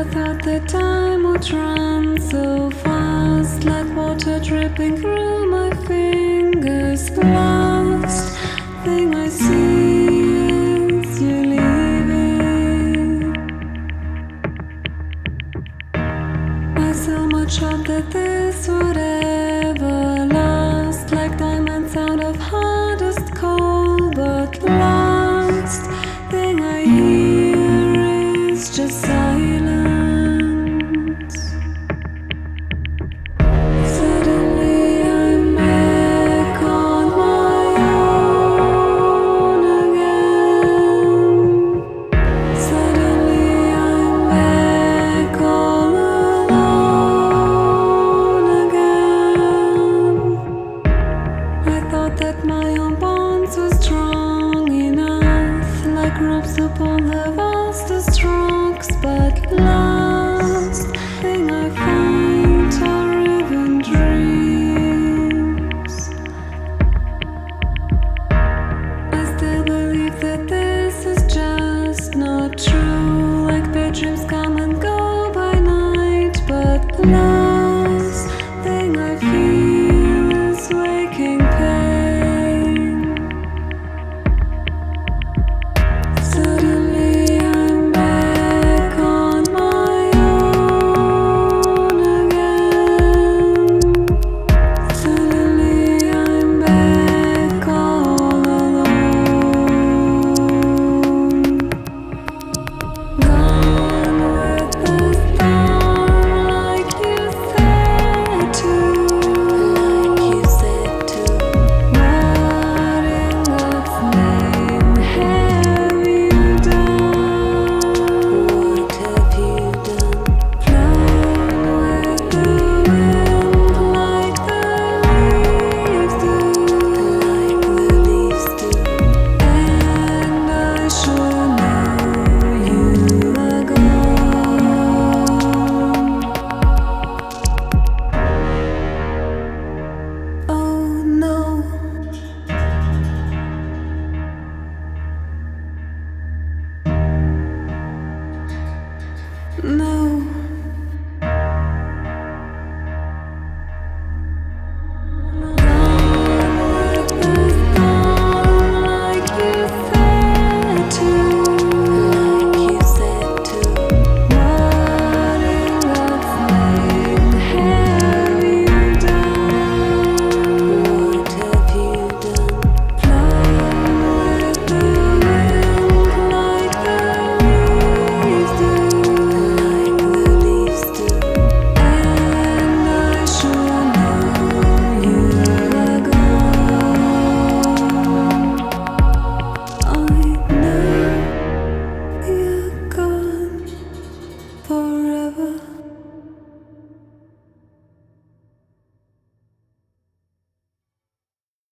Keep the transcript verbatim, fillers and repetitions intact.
I thought the time would run so fast, like water dripping through my fingers. Last thing I see is you leaving. I so much hope that this would ever last, like diamonds out of hardest coal. But last thing I hear is just silence. Suddenly I'm back on my own again. Suddenly I'm back all alone again. I thought that my own bonds were strong enough, like ropes upon the vastest rocks. But last thing I find are even dreams. I still believe that this is just not true, like bad dreams come and go by night. But last thing I feel is waking pain. Suddenly I'm back on my own again. Suddenly I'm back all alone. Gone with the storm, like you said to. Like you said to. What in God's name have you done? What have you done? Flown with the wind, like the leaves do. Like the leaves do. And I should know you are gone. Oh no. No.